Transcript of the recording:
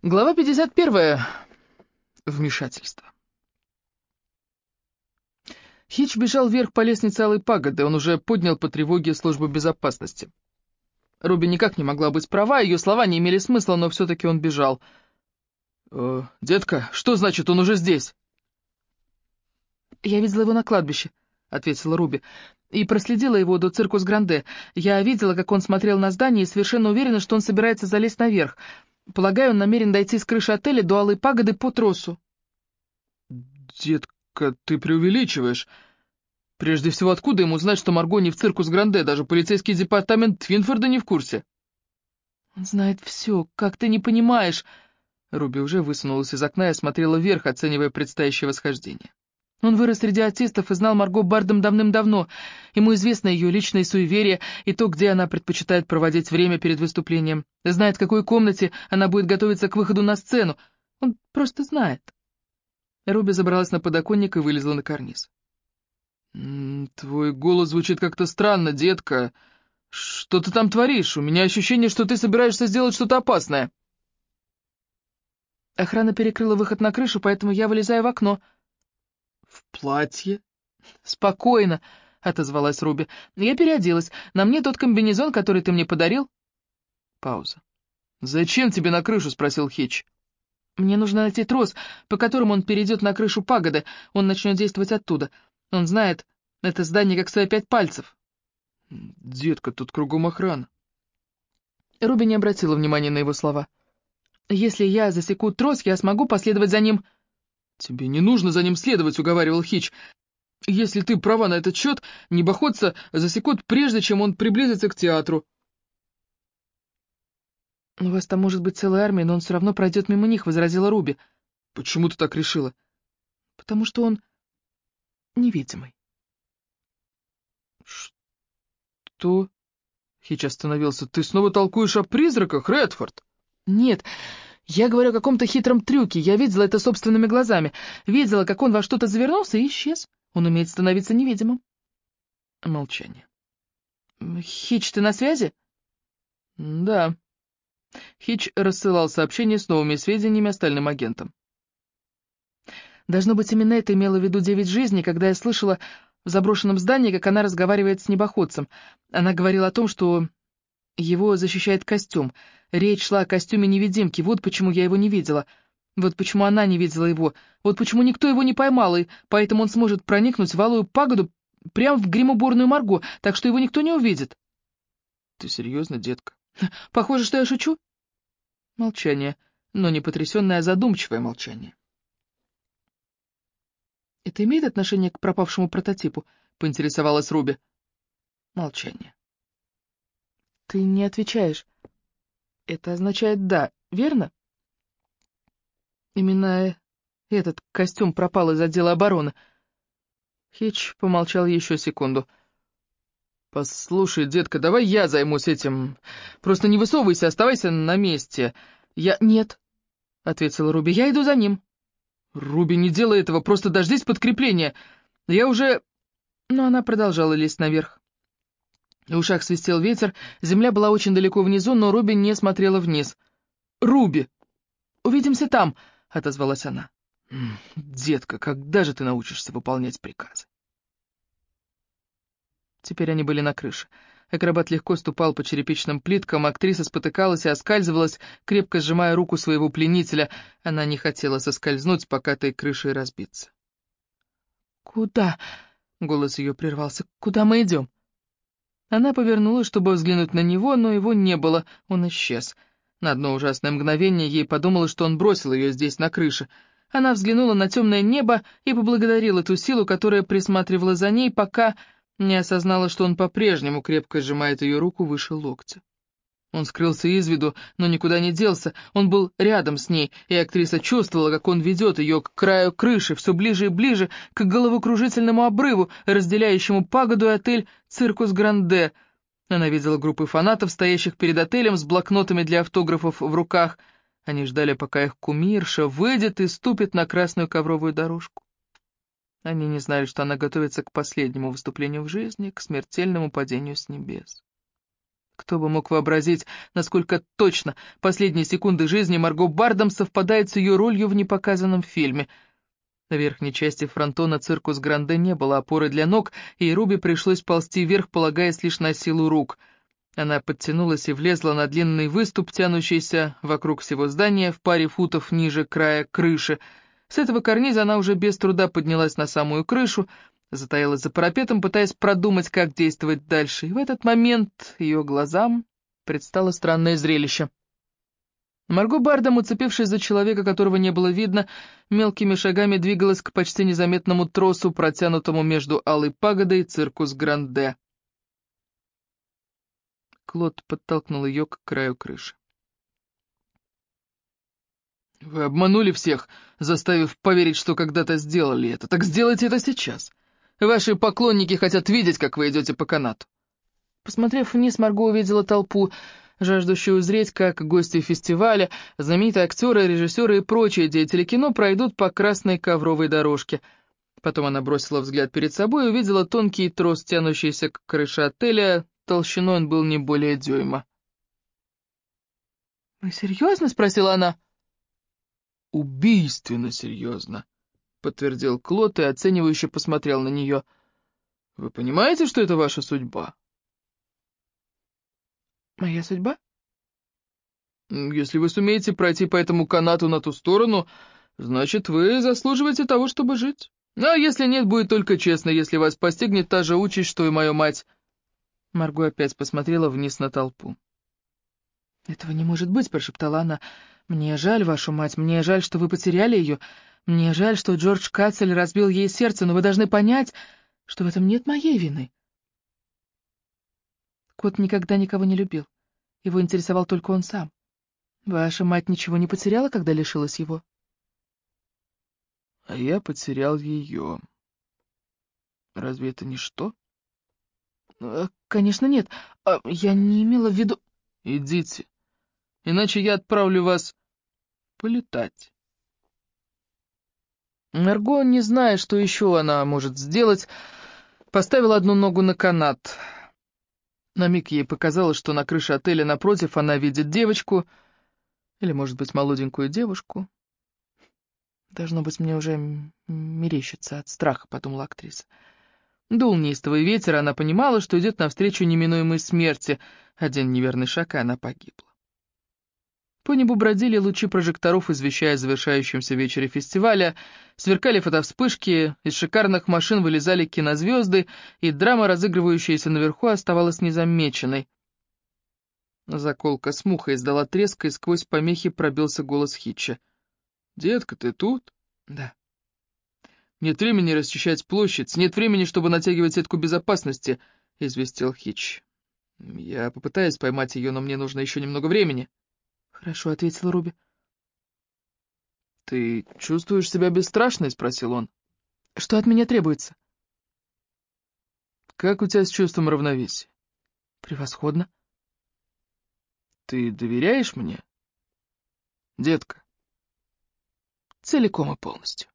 Глава 51. Вмешательство. Хитч бежал вверх по лестнице Алой Пагоды, он уже поднял по тревоге службу безопасности. Руби никак не могла быть права, ее слова не имели смысла, но все-таки он бежал. «Детка, что значит, он уже здесь?» «Я видела его на кладбище», — ответила Руби, — «и проследила его до Циркус Гранде. Я видела, как он смотрел на здание, и совершенно уверена, что он собирается залезть наверх. Полагаю, он намерен дойти с крыши отеля до Алой Пагоды по тросу». «Детка, ты преувеличиваешь. Прежде всего, откуда ему знать, что Марго не в Циркус Гранде? Даже полицейский департамент Твинфорда не в курсе». «Он знает все, как ты не понимаешь». Руби уже высунулась из окна и смотрела вверх, оценивая предстоящее восхождение. Он вырос среди артистов и знал Марго Бардом давным-давно. Ему известно ее личные суеверия и то, где она предпочитает проводить время перед выступлением. Знает, в какой комнате она будет готовиться к выходу на сцену. Он просто знает. Руби забралась на подоконник и вылезла на карниз. «Твой голос звучит как-то странно, детка. Что ты там творишь? У меня ощущение, что ты собираешься сделать что-то опасное». Охрана перекрыла выход на крышу, поэтому я вылезаю в окно. «В платье?» «Спокойно», — отозвалась Руби. «Я переоделась. На мне тот комбинезон, который ты мне подарил». Пауза. «Зачем тебе на крышу?» — спросил Хитч. «Мне нужно найти трос, по которому он перейдет на крышу пагоды. Он начнет действовать оттуда. Он знает это здание как свои 5 пальцев». «Детка, тут кругом охрана». Руби не обратила внимания на его слова. «Если я засеку трос, я смогу последовать за ним». «Тебе не нужно за ним следовать», — уговаривал Хитч. «Если ты права на этот счет, небоходца засекут прежде, чем он приблизится к театру». «У вас там может быть целая армия, но он все равно пройдет мимо них», — возразила Руби. «Почему ты так решила?» «Потому что он невидимый». «Что?» — Хитч остановился. «Ты снова толкуешь о призраках, Редфорд?» «Нет, я говорю о каком-то хитром трюке. Я видела это собственными глазами. Видела, как он во что-то завернулся и исчез. Он умеет становиться невидимым». Молчание. «Хитч, ты на связи?» «Да». Хитч рассылал сообщения с новыми сведениями остальным агентам. Должно быть, именно это имела в виду 9 жизней, когда я слышала в заброшенном здании, как она разговаривает с небоходцем. Она говорила о том, что его защищает костюм. Речь шла о костюме невидимки, вот почему я его не видела. Вот почему она не видела его. Вот почему никто его не поймал, и поэтому он сможет проникнуть в Алую Пагоду прямо в гримуборную Марго, так что его никто не увидит. «Ты серьезно, детка?» Похоже, что я шучу. Молчание, но не потрясенное, а задумчивое молчание. «Это имеет отношение к пропавшему прототипу?» — поинтересовалась Руби. Молчание. «Ты не отвечаешь. Это означает «да», верно?» Именно этот костюм пропал из отдела обороны. Хитч помолчал еще секунду. «Послушай, детка, давай я займусь этим. Просто не высовывайся, оставайся на месте. «Нет», — ответила Руби, — «я иду за ним». Руби, не делай этого, просто дождись подкрепления. Я уже...» Но она продолжала лезть наверх. В ушах свистел ветер, земля была очень далеко внизу, но Руби не смотрела вниз. «Руби!» «Увидимся там», — отозвалась она. «Детка, когда же ты научишься выполнять приказы?» Теперь они были на крыше. Акробат легко ступал по черепичным плиткам, актриса спотыкалась и оскальзывалась, крепко сжимая руку своего пленителя. Она не хотела соскользнуть, пока той крышей разбиться. «Куда?» — голос ее прервался. «Куда мы идем?» Она повернулась, чтобы взглянуть на него, но его не было, он исчез. На одно ужасное мгновение ей подумалось, что он бросил ее здесь, на крыше. Она взглянула на темное небо и поблагодарила ту силу, которая присматривала за ней, пока не осознала, что он по-прежнему крепко сжимает ее руку выше локтя. Он скрылся из виду, но никуда не делся, он был рядом с ней, и актриса чувствовала, как он ведет ее к краю крыши, все ближе и ближе, к головокружительному обрыву, разделяющему пагоду и отель «Циркус Гранде». Она видела группы фанатов, стоящих перед отелем с блокнотами для автографов в руках. Они ждали, пока их кумирша выйдет и ступит на красную ковровую дорожку. Они не знали, что она готовится к последнему выступлению в жизни, к смертельному падению с небес. Кто бы мог вообразить, насколько точно последние секунды жизни Марго Бардам совпадают с ее ролью в непоказанном фильме. На верхней части фронтона циркус Гранде не было опоры для ног, и Руби пришлось ползти вверх, полагаясь лишь на силу рук. Она подтянулась и влезла на длинный выступ, тянущийся вокруг всего здания в паре футов ниже края крыши. С этого карниза она уже без труда поднялась на самую крышу, затаилась за парапетом, пытаясь продумать, как действовать дальше, и в этот момент ее глазам предстало странное зрелище. Марго Бардам, уцепившись за человека, которого не было видно, мелкими шагами двигалась к почти незаметному тросу, протянутому между Алой Пагодой и циркус Гранде. Клод подтолкнул ее к краю крыши. «Вы обманули всех, заставив поверить, что когда-то сделали это. Так сделайте это сейчас. Ваши поклонники хотят видеть, как вы идете по канату». Посмотрев вниз, Марго увидела толпу, жаждущую узреть, как гости фестиваля, знаменитые актеры, режиссеры и прочие деятели кино пройдут по красной ковровой дорожке. Потом она бросила взгляд перед собой и увидела тонкий трос, тянущийся к крыше отеля, толщиной он был не более дюйма. «Вы серьезно?» — спросила она. «Убийственно серьезно», — подтвердил Клод и оценивающе посмотрел на нее. «Вы понимаете, что это ваша судьба?» «Моя судьба?» «Если вы сумеете пройти по этому канату на ту сторону, значит, вы заслуживаете того, чтобы жить. А если нет, будет только честно, если вас постигнет та же участь, что и мою мать». Марго опять посмотрела вниз на толпу. «Этого не может быть», — прошептала она. «Мне жаль вашу мать, мне жаль, что вы потеряли ее. Мне жаль, что Джордж Кацель разбил ей сердце, но вы должны понять, что в этом нет моей вины». Кот никогда никого не любил. Его интересовал только он сам. Ваша мать ничего не потеряла, когда лишилась его? А я потерял ее. Разве это не что? Конечно, нет. Я не имела в виду... Идите, иначе я отправлю вас полетать. Марго, не зная, что еще она может сделать, поставила одну ногу на канат. На миг ей показалось, что на крыше отеля напротив она видит девочку, или, может быть, молоденькую девушку. «Должно быть, мне уже мерещится от страха», — подумала актриса. Дул неистовый ветер, она понимала, что идет навстречу неминуемой смерти. Один неверный шаг, и она погибла. По небу бродили лучи прожекторов, извещая о завершающемся вечере фестиваля, сверкали фотовспышки, из шикарных машин вылезали кинозвезды, и драма, разыгрывающаяся наверху, оставалась незамеченной. Заколка с мухой издала треск, и сквозь помехи пробился голос Хитча. «Детка, ты тут?» «Да». «Нет времени расчищать площадь, нет времени, чтобы натягивать сетку безопасности», — известил Хитч. «Я попытаюсь поймать ее, но мне нужно еще немного времени». «Хорошо», — ответила Руби. «Ты чувствуешь себя бесстрашной?» — спросил он. «Что от меня требуется?» «Как у тебя с чувством равновесия?» «Превосходно». «Ты доверяешь мне, детка?» «Целиком и полностью».